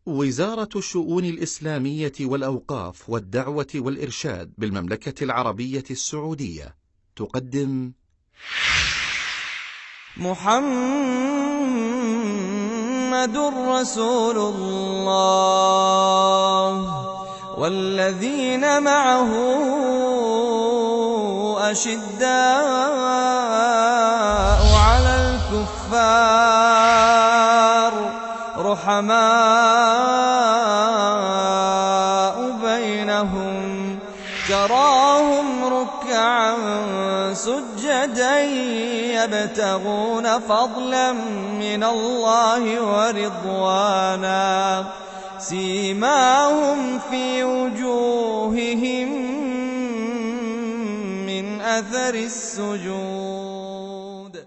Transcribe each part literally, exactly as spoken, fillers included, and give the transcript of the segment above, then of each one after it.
وزارة الشؤون الإسلامية والأوقاف والدعوة والإرشاد بالمملكة العربية السعودية تقدم محمد رسول الله والذين معه أشداء على الكفار رحماء بينهم تراهم ركعا سجدا يبتغون فضلا من الله ورضوانا سيماهم في وجوههم من أثر السجود.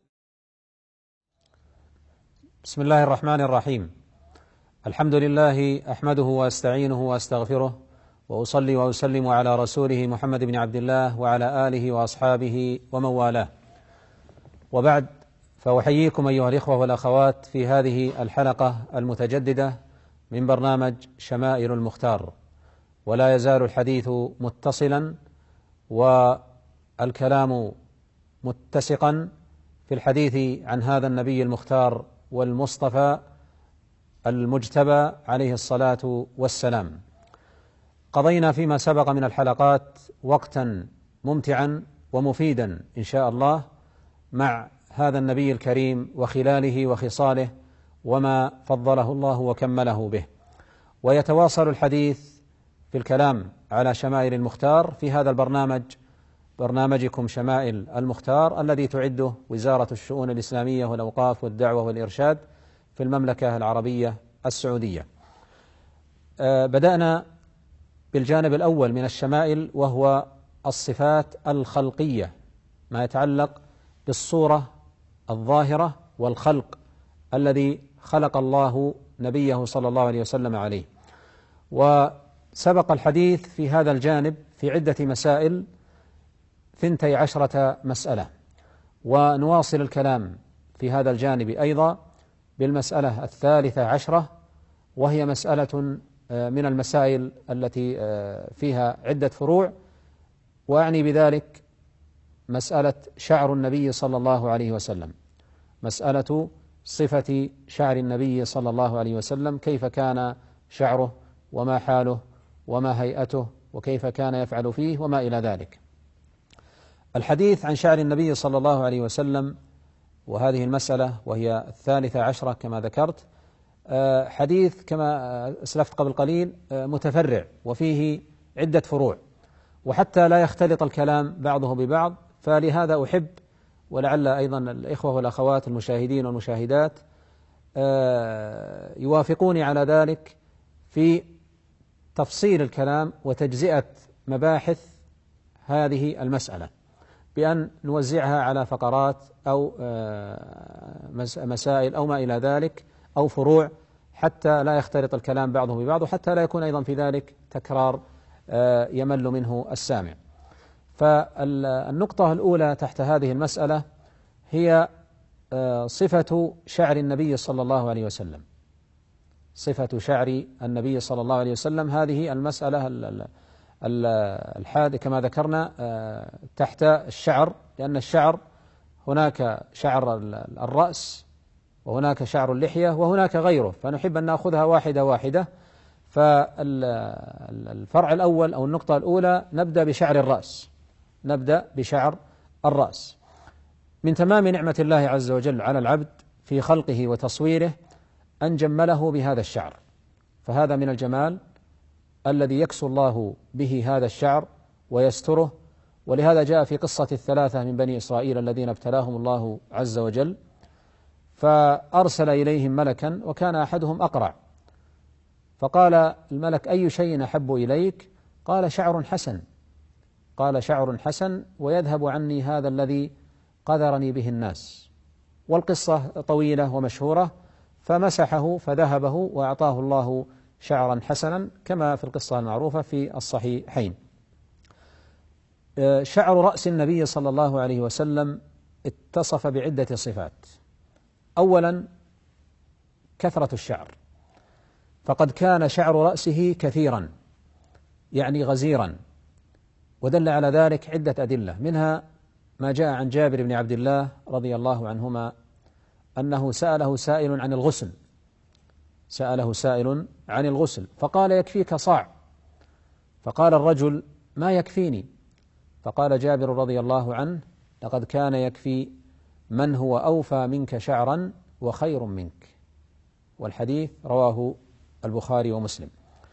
بسم الله الرحمن الرحيم. الحمد لله أحمده وأستعينه وأستغفره وأصلي وأسلم على رسوله محمد بن عبد الله وعلى آله وأصحابه ومن والاه، وبعد، فأحييكم أيها الإخوة والأخوات في هذه الحلقة المتجددة من برنامج شمائل المختار، ولا يزال الحديث متصلا والكلام متسقا في الحديث عن هذا النبي المختار والمصطفى المجتبى عليه الصلاة والسلام. قضينا فيما سبق من الحلقات وقتا ممتعا ومفيدا إن شاء الله مع هذا النبي الكريم وخلاله وخصاله وما فضله الله وكمله به، ويتواصل الحديث في الكلام على شمائل المختار في هذا البرنامج، برنامجكم شمائل المختار، الذي تعده وزارة الشؤون الإسلامية والأوقاف والدعوة والإرشاد في المملكة العربية السعودية. أه بدأنا بالجانب الأول من الشمائل، وهو الصفات الخلقية، ما يتعلق بالصورة الظاهرة والخلق الذي خلق الله نبيه صلى الله عليه وسلم عليه. وسبق الحديث في هذا الجانب في عدة مسائل، ثنتي عشرة مسألة، ونواصل الكلام في هذا الجانب أيضا بالمسألة الثالثة عشرة، وهي مسألة من المسائل التي فيها عدة فروع، وأعني بذلك مسألة شعر النبي صلى الله عليه وسلم، مسألة صفة شعر النبي صلى الله عليه وسلم، كيف كان شعره وما حاله وما هيئته وكيف كان يفعل فيه وما إلى ذلك. الحديث عن شعر النبي صلى الله عليه وسلم، وهذه المسألة وهي الثالثة عشرة كما ذكرت، حديث كما أسلفت قبل قليل متفرع وفيه عدة فروع، وحتى لا يختلط الكلام بعضه ببعض، فلهذا أحب، ولعل أيضا الإخوة والأخوات المشاهدين والمشاهدات يوافقوني على ذلك، في تفصيل الكلام وتجزئة مباحث هذه المسألة، بأن نوزعها على فقرات أو مسائل أو ما إلى ذلك أو فروع، حتى لا يختلط الكلام بعضه ببعض، وحتى لا يكون أيضا في ذلك تكرار يمل منه السامع. فالنقطة الأولى تحت هذه المسألة هي صفة شعر النبي صلى الله عليه وسلم، صفة شعر النبي صلى الله عليه وسلم. هذه المسألة الحادث كما ذكرنا تحت الشعر، لأن الشعر هناك شعر الرأس وهناك شعر اللحية وهناك غيره، فنحب أن نأخذها واحدة واحدة. فالفرع الأول أو النقطة الأولى نبدأ بشعر الرأس، نبدأ بشعر الرأس. من تمام نعمة الله عز وجل على العبد في خلقه وتصويره أن جمله بهذا الشعر، فهذا من الجمال الذي يكسو الله به هذا الشعر ويستره. ولهذا جاء في قصة الثلاثة من بني إسرائيل الذين ابتلاهم الله عز وجل، فأرسل إليهم ملكا وكان أحدهم أقرع، فقال الملك: أي شيء أحب إليك؟ قال: شعر حسن. قال: شعر حسن ويذهب عني هذا الذي قذرني به الناس. والقصة طويلة ومشهورة، فمسحه فذهبه وأعطاه الله شعرا حسنا كما في القصة المعروفة في الصحيحين. شعر رأس النبي صلى الله عليه وسلم اتصف بعدة صفات. أولا كثرة الشعر، فقد كان شعر رأسه كثيرا يعني غزيرا، ودل على ذلك عدة أدلة، منها ما جاء عن جابر بن عبد الله رضي الله عنهما أنه سأله سائل عن الغسل سأله سائل عن الغسل فقال يكفيك صاع، فقال الرجل ما يكفيني، فقال جابر رضي الله عنه لقد كان يكفي من هو أوفى منك شعرا وخير منك. والحديث رواه البخاري ومسلم.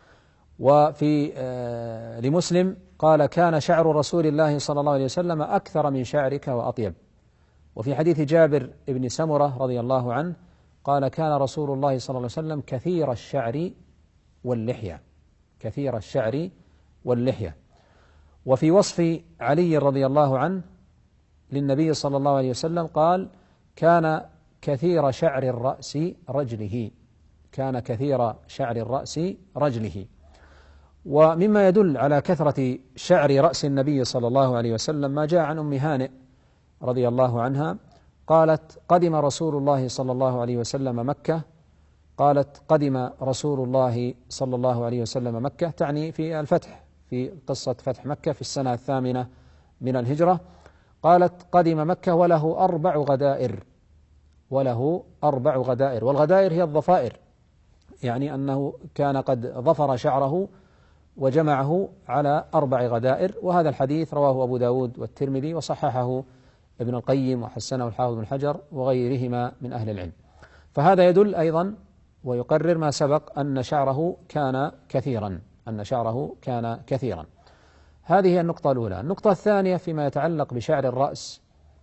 وفي آه لمسلم قال كان شعر رسول الله صلى الله عليه وسلم أكثر من شعرك وأطيب. وفي حديث جابر بن سمرة رضي الله عنه قال كان رسول الله صلى الله عليه وسلم كثير الشعر واللحية كثير الشعر واللحية. وفي وصف علي رضي الله عنه للنبي صلى الله عليه وسلم قال كان كثير شعر الرأس رجله كان كثير شعر الرأس رجله. ومما يدل على كثرة شعر رأس النبي صلى الله عليه وسلم ما جاء عن أم هانئ رضي الله عنها قالت قدم رسول الله صلى الله عليه وسلم مكة قالت قدم رسول الله صلى الله عليه وسلم مكة تعني في الفتح في قصة فتح مكة في السنة الثامنة من الهجرة. قالت قدم مكة وله أربع غدائر وله أربع غدائر والغدائر هي الضفائر، يعني أنه كان قد ظفر شعره وجمعه على أربع غدائر. وهذا الحديث رواه أبو داود والترمذي وصححه ابن القيم وحسنه الحافظ بن حجر وغيرهما من أهل العلم. فهذا يدل أيضا ويقرر ما سبق أن شعره كان كثيرا أن شعره كان كثيرا. هذه هي النقطة الأولى. النقطة الثانية فيما يتعلق بشعر الرأس،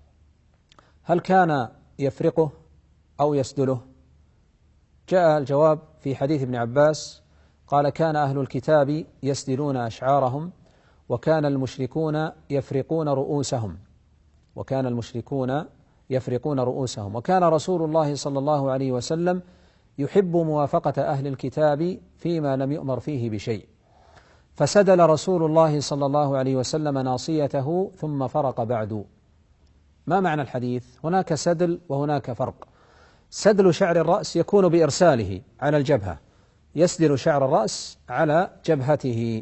هل كان يفرقه أو يسدله؟ جاء الجواب في حديث ابن عباس قال كان أهل الكتاب يسدلون أشعارهم وكان المشركون يفرقون رؤوسهم وكان المشركون يفرقون رؤوسهم وكان رسول الله صلى الله عليه وسلم يحب موافقة أهل الكتاب فيما لم يؤمر فيه بشيء، فسدل رسول الله صلى الله عليه وسلم ناصيته ثم فرق بعد. ما معنى الحديث؟ هناك سدل وهناك فرق. سدل شعر الرأس يكون بإرساله على الجبهة، يسدل شعر الرأس على جبهته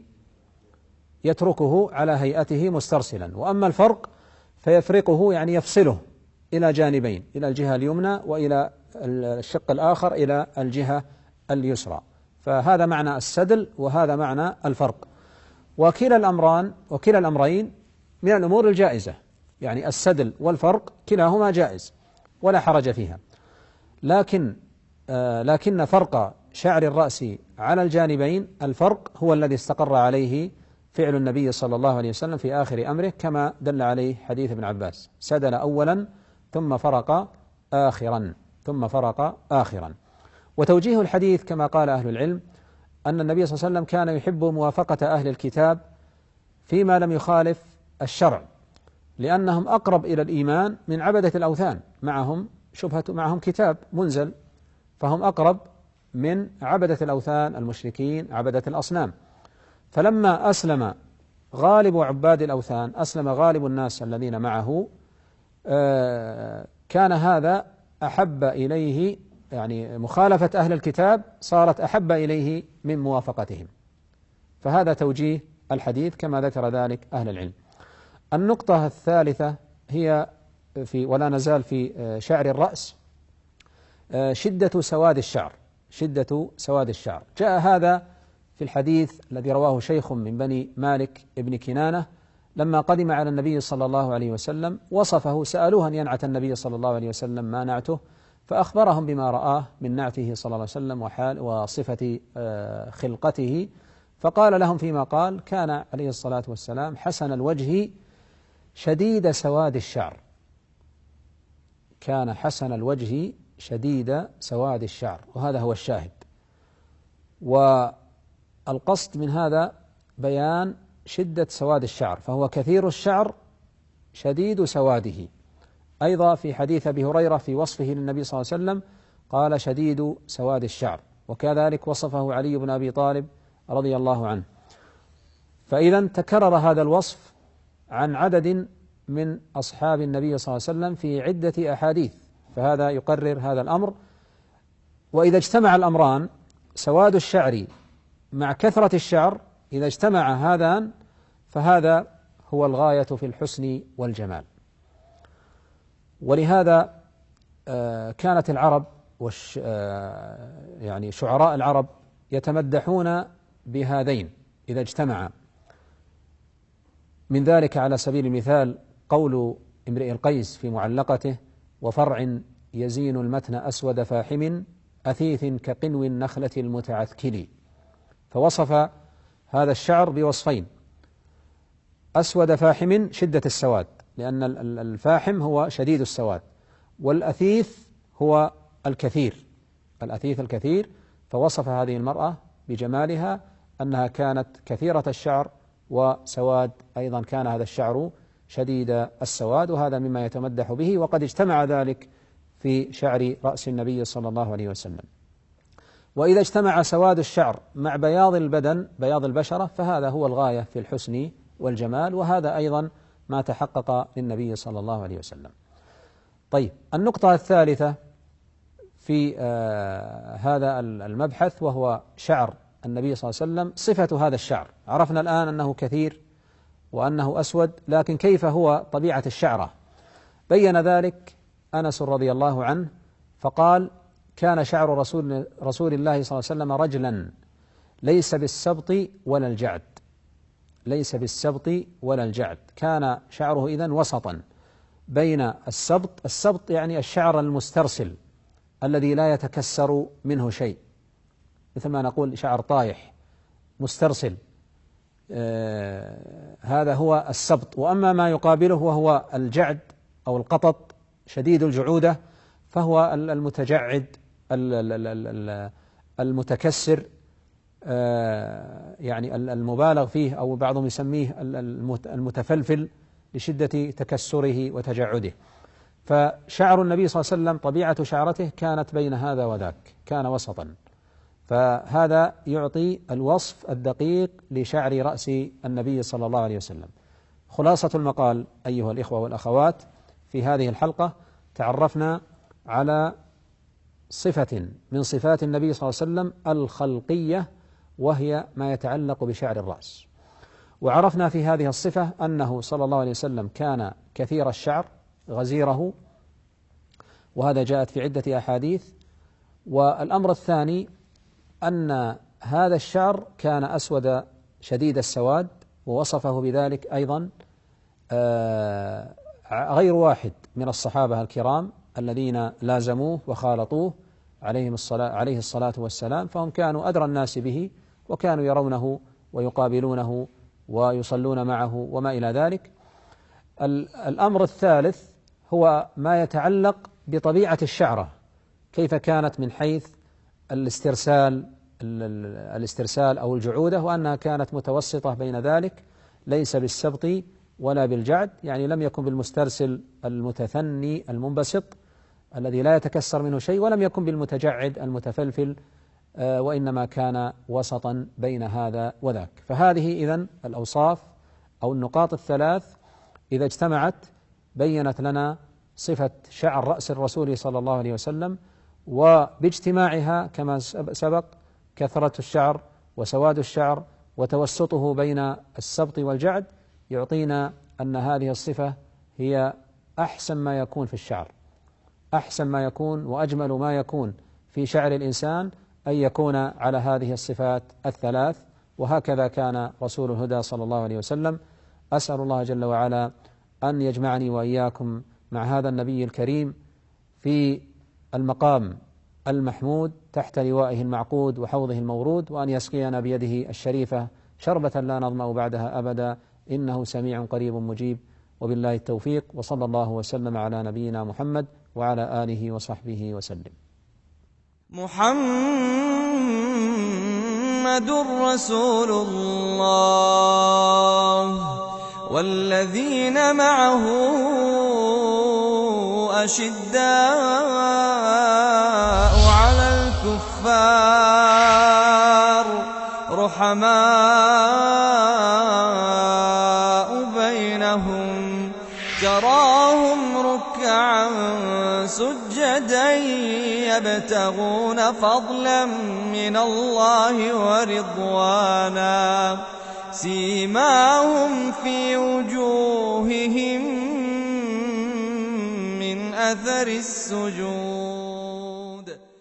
يتركه على هيئته مسترسلا. وأما الفرق فيفرقه يعني يفصله إلى جانبين، إلى الجهة اليمنى وإلى الشق الآخر إلى الجهة اليسرى. فهذا معنى السدل وهذا معنى الفرق. وكلا الأمران وكلا الأمرين من الأمور الجائزة، يعني السدل والفرق كلاهما جائز ولا حرج فيها، لكن آه لكن فرق شعر الرأس على الجانبين الفرق هو الذي استقر عليه فعل النبي صلى الله عليه وسلم في آخر أمره كما دل عليه حديث ابن عباس، سدل أولا ثم فرق آخرا ثم فرق آخرا. وتوجيه الحديث كما قال أهل العلم أن النبي صلى الله عليه وسلم كان يحب موافقة أهل الكتاب فيما لم يخالف الشرع، لأنهم أقرب إلى الإيمان من عبدة الأوثان، معهم شبهة معهم كتاب منزل، فهم أقرب من عبدة الأوثان المشركين عبدة الأصنام. فلما أسلم غالب عباد الأوثان أسلم غالب الناس الذين معه كان هذا أحب إليه، يعني مخالفة أهل الكتاب صارت أحب إليه من موافقتهم. فهذا توجيه الحديث كما ذكر ذلك أهل العلم. النقطة الثالثة هي في ولا نزال في شعر الرأس شدة سواد الشعر شدة سواد الشعر. جاء هذا في الحديث الذي رواه شيخ من بني مالك ابن كنانة لما قدم على النبي صلى الله عليه وسلم وصفه، سألوه أن ينعت النبي صلى الله عليه وسلم ما نعته، فأخبرهم بما رآه من نعته صلى الله عليه وسلم وحال وصفة خلقته، فقال لهم فيما قال كان عليه الصلاة والسلام حسن الوجه شديد سواد الشعر كان حسن الوجه شديد سواد الشعر وهذا هو الشاهد. والقصد من هذا بيان شدة سواد الشعر، فهو كثير الشعر شديد سواده. أيضا في حديث أبي هريرة في وصفه للنبي صلى الله عليه وسلم قال شديد سواد الشعر، وكذلك وصفه علي بن أبي طالب رضي الله عنه. فإذا تكرر هذا الوصف عن عدد من أصحاب النبي صلى الله عليه وسلم في عدة أحاديث، فهذا يقرر هذا الأمر. وإذا اجتمع الأمران سواد الشعر مع كثرة الشعر إذا اجتمع هذان فهذا هو الغاية في الحسن والجمال. ولهذا كانت العرب وش يعني شعراء العرب يتمدحون بهذين إذا اجتمعا. من ذلك على سبيل المثال قول امرئ القيس في معلقته: وفرع يزين المتن أسود فاحم أثيث كقنو النخلة المتعثكل. فوصف هذا الشعر بوصفين: أسود فاحم شدة السواد، لأن الفاحم هو شديد السواد، والأثيث هو الكثير، الأثيث الكثير. فوصف هذه المرأة بجمالها أنها كانت كثيرة الشعر وسواد أيضا، كان هذا الشعر شديد السواد، وهذا مما يتمدح به، وقد اجتمع ذلك في شعر رأس النبي صلى الله عليه وسلم. وإذا اجتمع سواد الشعر مع بياض البدن، بياض البشرة، فهذا هو الغاية في الحسن والجمال، وهذا أيضا ما تحقق للنبي صلى الله عليه وسلم. طيب، النقطة الثالثة في آه هذا المبحث وهو شعر النبي صلى الله عليه وسلم، صفة هذا الشعر. عرفنا الآن أنه كثير وأنه أسود، لكن كيف هو طبيعة الشعرة؟ بين ذلك أنس رضي الله عنه فقال: كان شعر رسول, رسول الله صلى الله عليه وسلم رجلا ليس بالسبط ولا الجعد، ليس بالسبط ولا الجعد، كان شعره إذن وسطا بين السبط، السبط يعني الشعر المسترسل الذي لا يتكسر منه شيء، مثل ما نقول شعر طايح مسترسل، آه هذا هو السبط. وأما ما يقابله وهو الجعد أو القطط شديد الجعودة فهو المتجعد المتكسر، آه يعني المبالغ فيه، أو بعضهم يسميه المتفلفل لشدة تكسره وتجعده. فشعر النبي صلى الله عليه وسلم طبيعة شعرته كانت بين هذا وذاك، كان وسطا، فهذا يعطي الوصف الدقيق لشعر رأس النبي صلى الله عليه وسلم. خلاصة المقال أيها الإخوة والأخوات، في هذه الحلقة تعرفنا على صفة من صفات النبي صلى الله عليه وسلم الخلقية، وهي ما يتعلق بشعر الرأس. وعرفنا في هذه الصفة أنه صلى الله عليه وسلم كان كثير الشعر غزيره، وهذا جاءت في عدة أحاديث. والأمر الثاني أن هذا الشعر كان أسود شديد السواد، ووصفه بذلك أيضا غير واحد من الصحابة الكرام الذين لازموه وخالطوه عليهم الصلاة عليه الصلاة والسلام، فهم كانوا أدرى الناس به، وكانوا يرونه ويقابلونه ويصلون معه وما إلى ذلك. الأمر الثالث هو ما يتعلق بطبيعة الشعرة، كيف كانت من حيث الاسترسال الاسترسال أو الجعودة، وأنها كانت متوسطة بين ذلك، ليس بالسبط ولا بالجعد، يعني لم يكن بالمسترسل المتثني المنبسط الذي لا يتكسر منه شيء، ولم يكن بالمتجعد المتفلفل، وإنما كان وسطا بين هذا وذاك. فهذه إذن الأوصاف أو النقاط الثلاث إذا اجتمعت بينت لنا صفة شعر رأس الرسول صلى الله عليه وسلم، وباجتماعها كما سبق كثرة الشعر وسواد الشعر وتوسطه بين السبط والجعد يعطينا أن هذه الصفة هي أحسن ما يكون في الشعر، أحسن ما يكون وأجمل ما يكون في شعر الإنسان أن يكون على هذه الصفات الثلاث، وهكذا كان رسول الهدى صلى الله عليه وسلم. أسأل الله جل وعلا أن يجمعني وإياكم مع هذا النبي الكريم في المقام المحمود تحت لوائه المعقود وحوضه المورود، وأن يسقينا بيده الشريفة شربة لا نظمأ بعدها أبدا، إنه سميع قريب مجيب. وبالله التوفيق، وصلى الله وسلم على نبينا محمد وعلى آله وصحبه وسلم. محمد رسول الله والذين معه أشداء على الكفار رحماء بينهم، تراهم ركعا سجدا يبتغون فضلا من الله ورضوانا سيماهم في وجوههم من أثر السجود